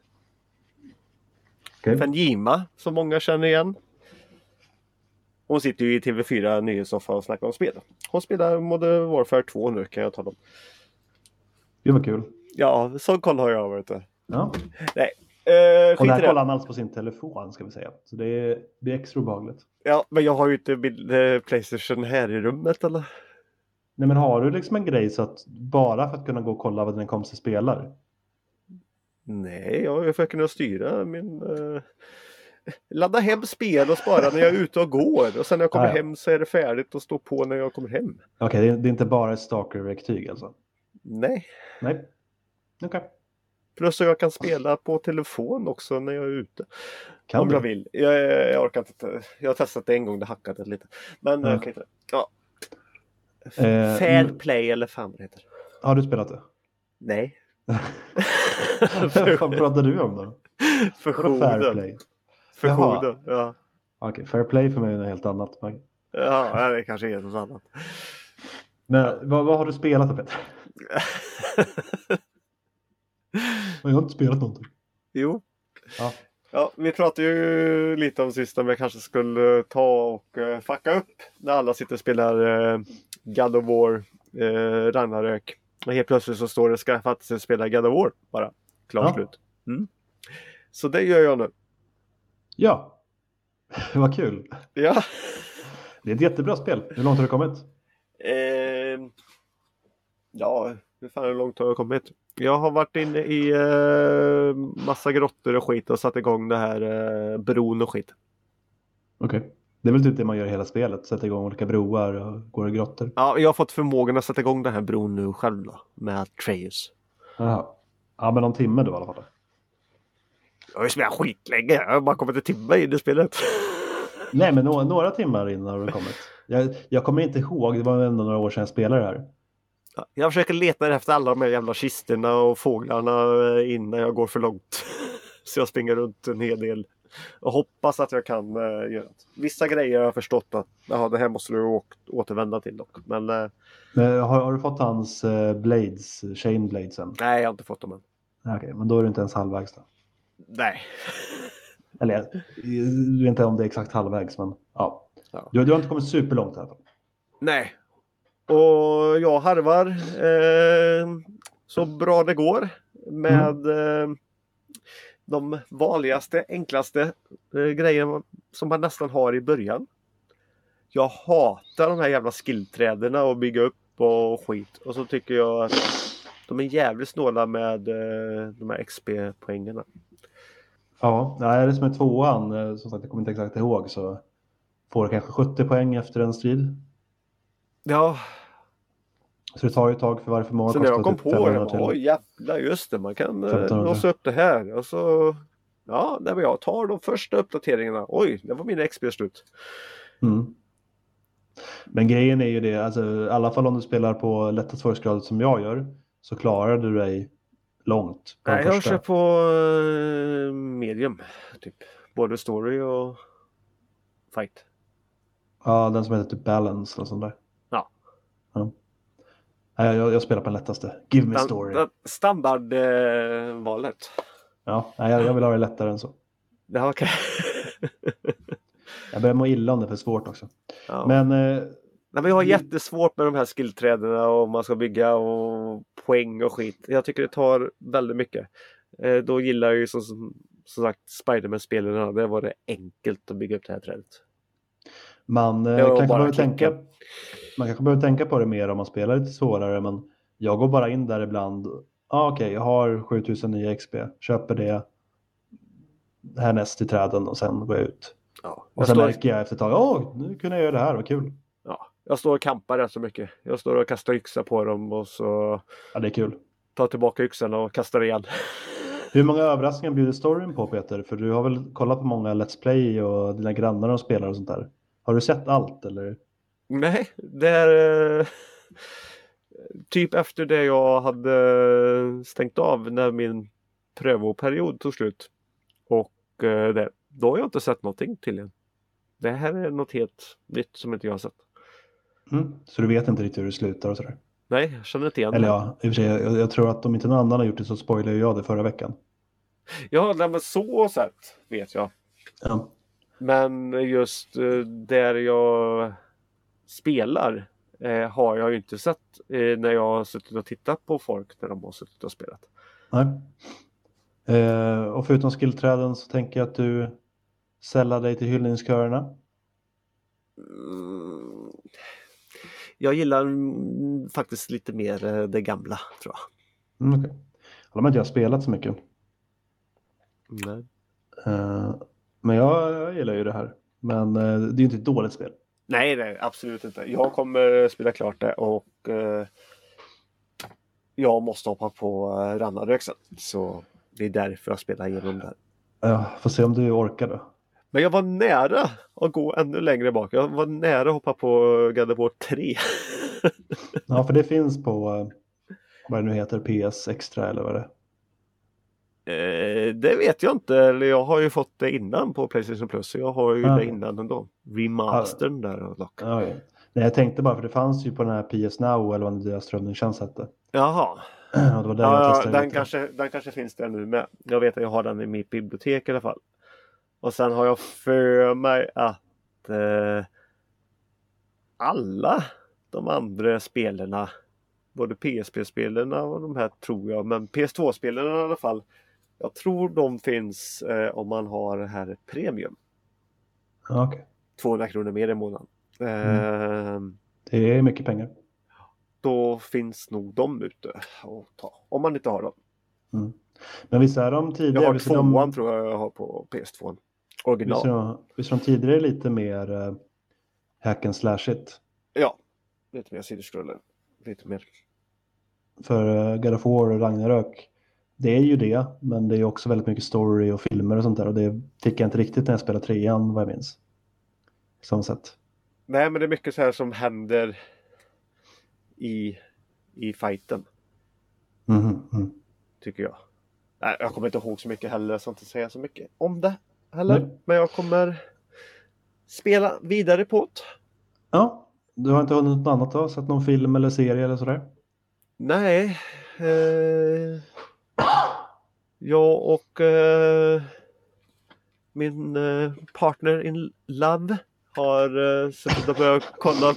Fenjima, som många känner igen. Hon sitter ju i TV4 nyhetssoffa och snackar om spel. Hon spelar Modern Warfare 2 nu, kan jag tala om. Det var kul. Ja, så koll har jag varit. Ja. Nej. Och där kollar han alltså på sin telefon, ska vi säga. Så det är extra obehagligt. Ja, men jag har ju inte PlayStation här i rummet, eller? Nej, men har du liksom en grej så att bara för att kunna gå och kolla vad den kompis spelar? Nej, jag får kunna styra min... ladda hem spel och spara när jag är ute och går. Och sen när jag kommer hem så är det färdigt att stå på när jag kommer hem. Okej, det är inte bara ett stalker-verktyg alltså? Nej. Okej. Plus att jag kan spela på telefon också när jag är ute. Om jag vill. Jag orkar inte. Jag har testat det en gång, det hackade lite. Men ja. Fair play eller fan vad det heter. Har du spelat det? Nej. Vad pratar du om då? Fair play. Förskoden, ja. Okej, fair play för mig är något helt annat. Ja, det kanske är något annat. Men vad har du spelat då, Peter? Jag har inte spelat någonting. Jo. Ja, vi pratade ju lite om sist om jag kanske skulle ta och fucka upp när alla sitter och spelar God of War, Ragnarök. Och helt plötsligt så står det ska faktiskt spela God of War bara. Klart slut. Så det gör jag nu. Ja. Vad kul. Ja. Det är ett jättebra spel. Hur långt har du kommit? Ja, hur långt har jag kommit? Jag har varit inne i massa grottor och skit och satt igång det här bron och skit. Okej. Det är väl typ det man gör i hela spelet. Sätta igång olika broar och går i grottor. Ja, jag har fått förmågan att sätta igång den här bron nu själv då. Med Atreus. Jaha. Ja, men någon timme då i alla fall. Jag har ju spelat skitlänge. Jag har bara kommit en timme in i spelet. Nej, men några timmar innan har du kommit. Jag kommer inte ihåg. Det var ändå några år sedan jag spelade det här. Jag försöker leta efter alla de här jävla kistorna och fåglarna innan jag går för långt. Så jag springer runt en hel del. Och hoppas att jag kan göra det. Vissa grejer har jag förstått att det här måste du återvända till dock. Men har du fått hans blades, chain blades än? Nej, jag har inte fått dem än. Okej, men då är du inte ens halvvägs då. Nej. Eller jag vet inte om det är exakt halvvägs, men ja. Du har inte kommit superlångt i alla fall. Nej. Och jag harvar så bra det går med de vanligaste, enklaste grejerna som man nästan har i början. Jag hatar de här jävla skillträderna och bygga upp och skit. Och så tycker jag att de är jävligt snåla med de här XP-poängerna. Ja, nej, det som är tvåan, som sagt jag kommer inte exakt ihåg, så får du kanske 70 poäng efter en strid. Ja, Så det tar ju ett tag för varje förmåga så när jag kostar kom typ på det, 500 bara, oj till. jävlar, just det, man kan 1500. låsa upp det här. Och så, ja, när jag tar de första uppdateringarna, oj, det var mina XP slut. Mm. Men grejen är ju det, alltså, i alla fall om du spelar på lätta svårighetsgrad som jag gör, så klarar du dig långt på Nej, den jag kör första. på medium, typ. Både story och fight. Ja, den som heter typ Balance och sånt där. Ja. Ja. Nej, jag spelar på den lättaste. Give me story. Standardvalet. Ja, nej, jag vill ha det lättare än så. Ja, okej. Jag börjar må illa om det är för svårt också. Ja. Men Nej, men jag har jättesvårt med de här skillträdena och man ska bygga och poäng och skit. Jag tycker det tar väldigt mycket. Då gillar jag ju som sagt Spider-Man-spelarna. Det var det enkelt att bygga upp det här trädet. man kanske behöver tänka på det mer om man spelar lite svårare. Men jag går bara in där ibland. Okej, jag har 7009 XP. Köper det härnäst i träden och sen går jag ut. Ja, Och sen märker jag efter ett tag, nu kunde jag göra det här, vad kul. Ja, jag står och kampar rätt så mycket. Jag står och kastar yxa på dem och så Ja, det är kul. tar tillbaka yxan och kastar igen. Hur många överraskningar bjuder storyn på, Peter? För du har väl kollat på många Let's Play och dina grannar och spelar och sånt där. Har du sett allt eller? Nej, det är typ efter det jag hade stängt av när min prövoperiod tog slut. Och då har jag inte sett någonting till igen. Det här är något helt nytt som inte jag har sett. Så du vet inte riktigt hur det slutar och sådär? Nej, jag känner inte igen Eller det. ja, i och för sig, jag tror att om inte någon annan har gjort det så spoilade jag det förra veckan. Ja, nej, men så sett vet jag. Ja. Men just där jag spelar har jag ju inte sett när jag har suttit och tittat på folk när de har suttit och spelat. Nej. Och förutom skillträden så tänker jag att du sällar dig till hyllningskörerna. Jag gillar faktiskt lite mer det gamla, tror jag. Okay. Har man inte jag spelat så mycket. Nej. Men jag gillar ju det här. Men det är ju inte ett dåligt spel. Nej, absolut inte. Jag kommer spela klart det och jag måste hoppa på Rannaröksen. Så det är därför jag spelar igenom det här. Ja, får se om du orkar då. Men jag var nära att gå ännu längre bak. Jag var nära att hoppa på God of War 3. Ja, för det finns på vad det nu heter, PS Extra eller vad det är. Det vet jag inte. Eller jag har ju fått det innan på PlayStation Plus. Så jag har ju det innan ändå. Remastern där dock. Ja. Nej, jag tänkte bara för det fanns ju på den här PS Now eller vad deras strömningstjänst hette. Jaha. Ja, det var där jag testade den kanske finns där nu med. Jag vet att jag har den i mitt bibliotek i alla fall. Och sen har jag för mig att alla de andra spelarna, både PSP-spelarna och de här tror jag, men PS2-spelarna i alla fall, jag tror de finns om man har det här premium. Okay. 200 kronor mer i månaden. Det är mycket pengar. Då finns nog de ute att ta, om man inte har dem. Men visst är de tidigare? Jag har tvåan tror jag har på PS2. Original. Visst är de tidigare lite mer hack and slashigt? Ja, lite mer sidoskroller. Lite mer. För God of War och Ragnarök, det är ju det, men det är också väldigt mycket story och filmer och sånt där. Och det fick jag inte riktigt när jag spelade trean, vad jag minns. Som sätt. Nej, men det är mycket så här som händer i fighten. Tycker jag. Nej, jag kommer inte ihåg så mycket heller, så inte säga så mycket om det heller. Nej. Men jag kommer spela vidare på det. Ja, du har inte hunnit något annat då? Sett någon film eller serie eller sådär? Nej. Jag och min partner in love har suttit och börjat kolla.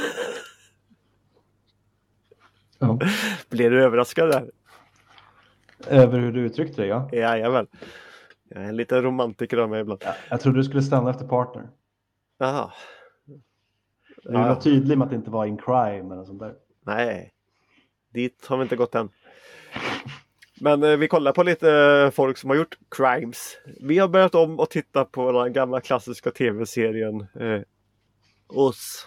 Ja. Blir du överraskad där? Över hur du uttryckte det, ja. Jajamän. Jag är en liten romantiker av mig ibland. Ja, jag trodde du skulle stanna efter partner. Jaha. Du var tydlig med att det inte var in crime eller sånt där. Nej, dit har vi inte gått än. Men vi kollar på lite folk som har gjort crimes. Vi har börjat om och titta på den gamla klassiska tv-serien Oz.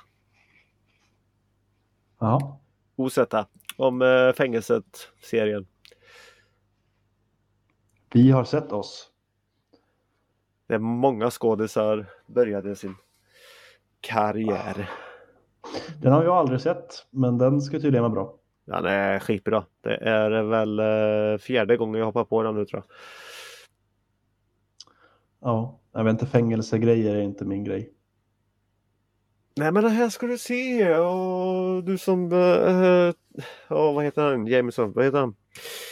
Ja. OZ. Om fängelset-serien. Vi har sett oss. Det är många skådisar började sin karriär. Den har jag aldrig sett, men den ska tydligen vara bra. Ja, det är skitbra. Det är väl 4:e gången jag hoppar på den nu, tror jag. Ja, jag vet inte, fängelsegrejer är inte min grej. Nej, men det här ska du se. Och du som... vad heter han? Jameson. Vad heter han?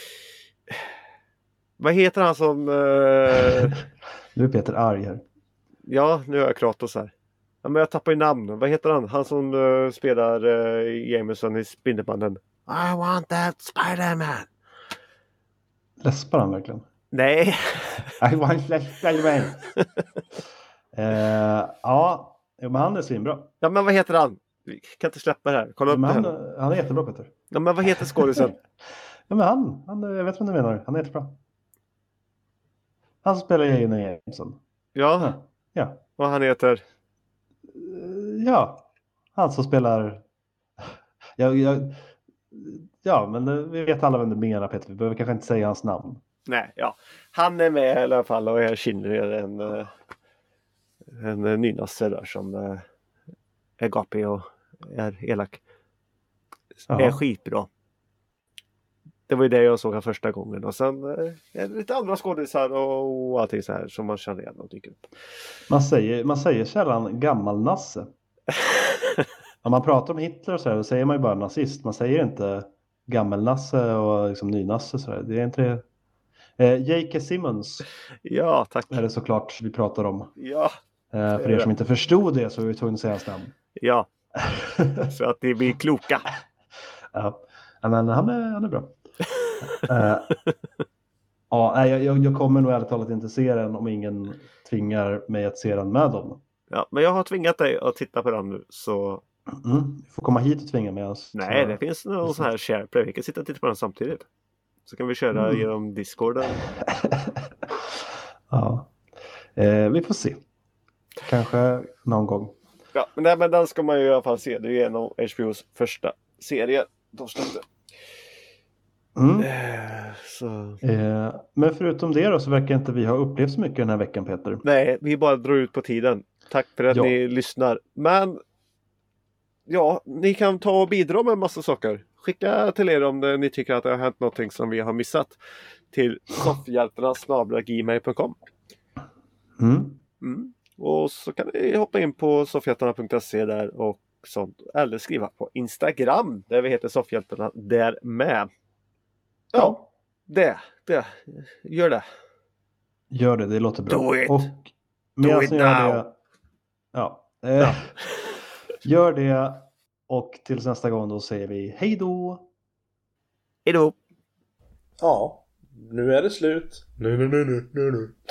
Vad heter han som... Nu är Peter arg här. Ja, nu är jag Kratos här. Ja, men jag tappar ju namn. Vad heter han? Han som spelar Jameson i Spindelmannen. I want that Spider-Man. Läspar han verkligen? Nej. I want that Spider-Man. Ja, men han är svinbra. Ja, men vad heter han? Vi kan inte släppa det här. Kolla upp Men det. han är jättebra, Peter. Ja, men vad heter skådisen? Ja, men han, jag vet vad du menar. Han är jättebra. Han spelar J.J. Jameson. Ja. Ja. Och han heter? Ja, han som spelar... Ja, men vi vet alla vem det menar, Peter. Vi behöver kanske inte säga hans namn. Nej, ja. Han är med i alla fall och är Schindler, en nynasse där som är gapig och är elak. Ja. Är skitbra. Det var ju det jag såg första gången. Och sen är det lite andra skådisar och allting så här som man känner igen och dyker upp. Man säger sällan gammal-nasse. Om man pratar om Hitler och så här, då säger man ju bara nazist. Man säger inte gammal-nasse och liksom ny-nasse. Så här. Det är inte det. J.K. Simmons. Ja, tack. Är det såklart vi pratar om. Ja. För er som inte förstod det så är vi tvungna att säga hans namn. Ja. Så att det blir kloka. Ja, men han är bra. Ja, jag kommer nog ärligt talat inte se den om ingen tvingar mig att se den med dem. Ja, men jag har tvingat dig att titta på den nu, så... Du får komma hit och tvinga mig. Alltså. Nej, det finns någon sån här SharePlay. Vi kan sitta och titta på den samtidigt. Så kan vi köra genom Discorden. Ja, vi får se. Kanske någon gång. Ja, men den ska man ju i alla fall se. Det är ju en av HBOs första serier. Men förutom det då så verkar inte vi ha upplevt så mycket den här veckan, Peter. Nej, vi bara drar ut på tiden. Tack för att ni lyssnar. Men ja, ni kan ta och bidra med en massa saker. Skicka till er om ni tycker att det har hänt någonting som vi har missat till soffhjältarna@gmail.com. Och så kan ni hoppa in på soffhjältarna.se där och sånt. Eller skriva på Instagram där vi heter Soffhjältarna där med. Ja, det. Gör det. Gör det låter bra. Do it. Och Do it now. Gör det. Och tills nästa gång då säger vi hej då. Hej då. Ja, nu är det slut. Nu.